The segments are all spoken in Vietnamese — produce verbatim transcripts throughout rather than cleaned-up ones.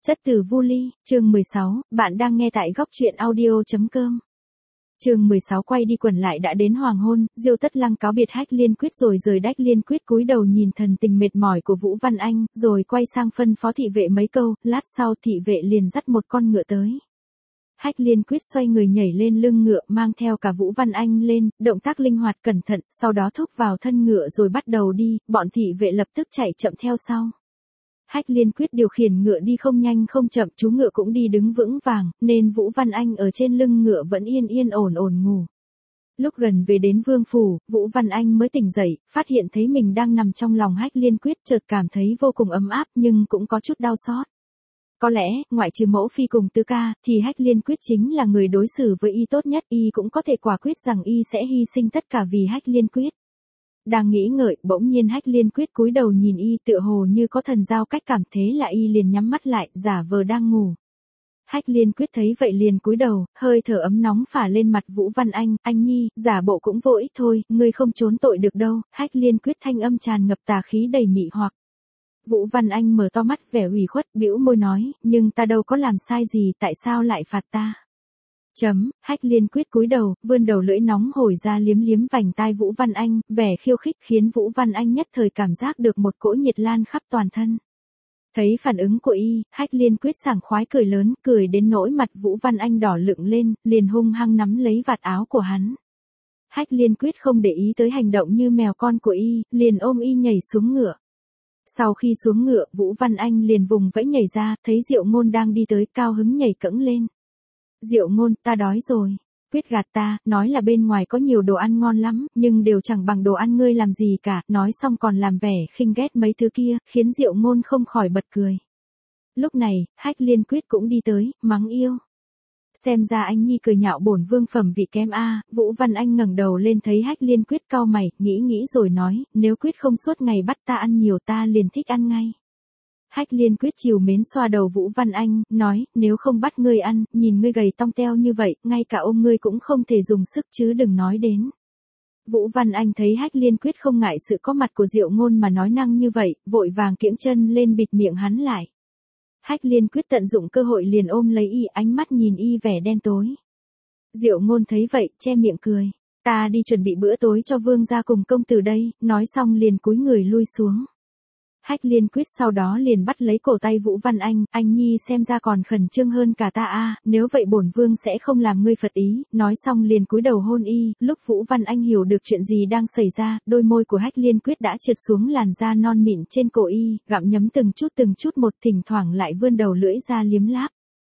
Chất từ Vu Ly, chương mười sáu, bạn đang nghe tại góc truyện audio.com. Chương mười sáu quay đi quẩn lại đã đến hoàng hôn, Diêu Tất Lăng cáo biệt Hách Liên Quyết rồi rời Đách Liên Quyết cúi đầu nhìn thần tình mệt mỏi của Vũ Văn Anh, rồi quay sang phân phó thị vệ mấy câu, lát sau thị vệ liền dắt một con ngựa tới. Hách Liên Quyết xoay người nhảy lên lưng ngựa mang theo cả Vũ Văn Anh lên, động tác linh hoạt cẩn thận, sau đó thúc vào thân ngựa rồi bắt đầu đi, bọn thị vệ lập tức chạy chậm theo sau. Hách Liên Quyết điều khiển ngựa đi không nhanh không chậm, chú ngựa cũng đi đứng vững vàng, nên Vũ Văn Anh ở trên lưng ngựa vẫn yên yên ổn ổn ngủ. Lúc gần về đến vương phủ, Vũ Văn Anh mới tỉnh dậy, phát hiện thấy mình đang nằm trong lòng Hách Liên Quyết, chợt cảm thấy vô cùng ấm áp nhưng cũng có chút đau xót. Có lẽ, ngoại trừ Mẫu Phi cùng Tứ Ca, thì Hách Liên Quyết chính là người đối xử với y tốt nhất, y cũng có thể quả quyết rằng y sẽ hy sinh tất cả vì Hách Liên Quyết. Đang nghĩ ngợi, bỗng nhiên Hách Liên Quyết cúi đầu nhìn y tựa hồ như có thần giao cách cảm, thế là y liền nhắm mắt lại, giả vờ đang ngủ. Hách Liên Quyết thấy vậy liền cúi đầu, hơi thở ấm nóng phả lên mặt Vũ Văn Anh, anh nhi, giả bộ cũng vô ích thôi, ngươi không trốn tội được đâu. Hách Liên Quyết thanh âm tràn ngập tà khí đầy mị hoặc. Vũ Văn Anh mở to mắt vẻ ủy khuất, bĩu môi nói, nhưng ta đâu có làm sai gì, tại sao lại phạt ta? Chấm, Hách Liên Quyết cúi đầu, vươn đầu lưỡi nóng hổi ra liếm liếm vành tai Vũ Văn Anh, vẻ khiêu khích khiến Vũ Văn Anh nhất thời cảm giác được một cỗ nhiệt lan khắp toàn thân. Thấy phản ứng của y, Hách Liên Quyết sảng khoái cười lớn, cười đến nỗi mặt Vũ Văn Anh đỏ lựng lên, liền hung hăng nắm lấy vạt áo của hắn. Hách Liên Quyết không để ý tới hành động như mèo con của y, liền ôm y nhảy xuống ngựa. Sau khi xuống ngựa, Vũ Văn Anh liền vùng vẫy nhảy ra, thấy Diệu Ngôn đang đi tới, cao hứng nhảy cẫng lên. Diệu Ngôn, ta đói rồi. Quyết gạt ta, nói là bên ngoài có nhiều đồ ăn ngon lắm, nhưng đều chẳng bằng đồ ăn ngươi làm gì cả, nói xong còn làm vẻ khinh ghét mấy thứ kia, khiến Diệu Ngôn không khỏi bật cười. Lúc này, Hách Liên Quyết cũng đi tới, mắng yêu. Xem ra anh nhi cười nhạo bổn vương phẩm vị kém a. Vũ Văn Anh ngẩng đầu lên thấy Hách Liên Quyết cau mày, nghĩ nghĩ rồi nói, nếu Quyết không suốt ngày bắt ta ăn nhiều ta liền thích ăn ngay. Hách Liên Quyết chiều mến xoa đầu Vũ Văn Anh, nói, nếu không bắt ngươi ăn, nhìn ngươi gầy tong teo như vậy, ngay cả ôm ngươi cũng không thể dùng sức chứ đừng nói đến. Vũ Văn Anh thấy Hách Liên Quyết không ngại sự có mặt của Diệu Ngôn mà nói năng như vậy, vội vàng kiễng chân lên bịt miệng hắn lại. Hách Liên Quyết tận dụng cơ hội liền ôm lấy y, ánh mắt nhìn y vẻ đen tối. Diệu Ngôn thấy vậy, che miệng cười, ta đi chuẩn bị bữa tối cho vương gia cùng công tử đây, nói xong liền cúi người lui xuống. Hách Liên Quyết sau đó liền bắt lấy cổ tay Vũ Văn Anh, anh nhi xem ra còn khẩn trương hơn cả ta a, nếu vậy bổn vương sẽ không làm ngươi phật ý, nói xong liền cúi đầu hôn y, lúc Vũ Văn Anh hiểu được chuyện gì đang xảy ra, đôi môi của Hách Liên Quyết đã trượt xuống làn da non mịn trên cổ y, gặm nhấm từng chút từng chút một, thỉnh thoảng lại vươn đầu lưỡi ra liếm láp.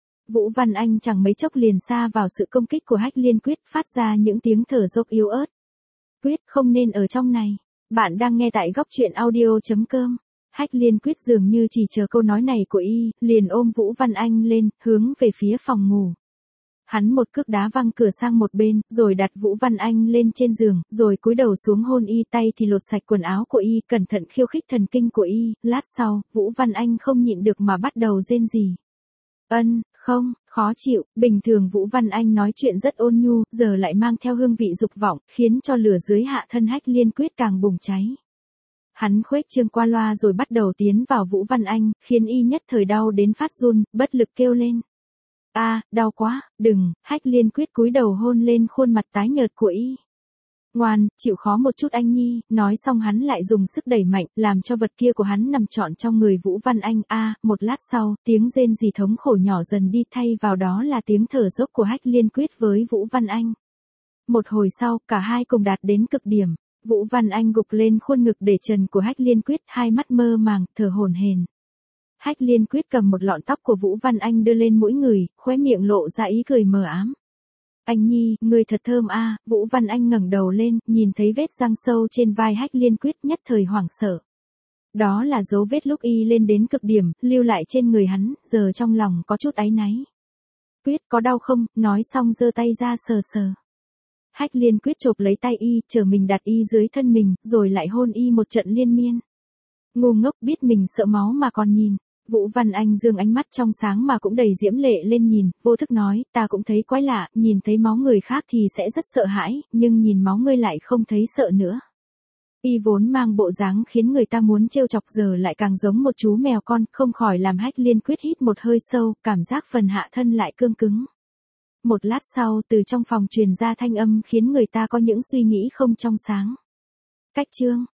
Vũ Văn Anh chẳng mấy chốc liền sa vào sự công kích của Hách Liên Quyết, phát ra những tiếng thở dốc yếu ớt. Quyết không nên ở trong này. Bạn đang nghe tại góc truyện audio.com. Hách Liên Quyết dường như chỉ chờ câu nói này của y, liền ôm Vũ Văn Anh lên, hướng về phía phòng ngủ. Hắn một cước đá văng cửa sang một bên, rồi đặt Vũ Văn Anh lên trên giường, rồi cúi đầu xuống hôn y, tay thì lột sạch quần áo của y, cẩn thận khiêu khích thần kinh của y. Lát sau, Vũ Văn Anh không nhịn được mà bắt đầu rên rỉ. Ân, không, khó chịu, bình thường Vũ Văn Anh nói chuyện rất ôn nhu, giờ lại mang theo hương vị dục vọng, khiến cho lửa dưới hạ thân Hách Liên Quyết càng bùng cháy. Hắn khuếch trương qua loa rồi bắt đầu tiến vào Vũ Văn Anh, khiến y nhất thời đau đến phát run, bất lực kêu lên. A, à, đau quá, đừng. Hách Liên Quyết cúi đầu hôn lên khuôn mặt tái nhợt của y. Ngoan, chịu khó một chút anh nhi, nói xong hắn lại dùng sức đẩy mạnh, làm cho vật kia của hắn nằm trọn trong người Vũ Văn Anh. A, à, một lát sau, tiếng rên rỉ thống khổ nhỏ dần đi, thay vào đó là tiếng thở dốc của Hách Liên Quyết với Vũ Văn Anh. Một hồi sau, cả hai cùng đạt đến cực điểm. Vũ Văn Anh gục lên khuôn ngực để trần của Hách Liên Quyết, hai mắt mơ màng, thở hổn hển. Hách Liên Quyết cầm một lọn tóc của Vũ Văn Anh đưa lên mũi người, khóe miệng lộ ra ý cười mờ ám. Anh nhi, người thật thơm a. À. Vũ Văn Anh ngẩng đầu lên, nhìn thấy vết răng sâu trên vai Hách Liên Quyết, nhất thời hoảng sợ. Đó là dấu vết lúc y lên đến cực điểm, lưu lại trên người hắn, giờ trong lòng có chút áy náy. Quyết có đau không? Nói xong giơ tay ra sờ sờ. Hách Liên Quyết chộp lấy tay y, chờ mình đặt y dưới thân mình, rồi lại hôn y một trận liên miên. Ngu ngốc, biết mình sợ máu mà còn nhìn. Vũ Văn Anh dương ánh mắt trong sáng mà cũng đầy diễm lệ lên nhìn, vô thức nói, ta cũng thấy quái lạ, nhìn thấy máu người khác thì sẽ rất sợ hãi, nhưng nhìn máu ngươi lại không thấy sợ nữa. Y vốn mang bộ dáng khiến người ta muốn trêu chọc giờ lại càng giống một chú mèo con, không khỏi làm Hách Liên Quyết hít một hơi sâu, cảm giác phần hạ thân lại cương cứng. Một lát sau từ trong phòng truyền ra thanh âm khiến người ta có những suy nghĩ không trong sáng. Cách chương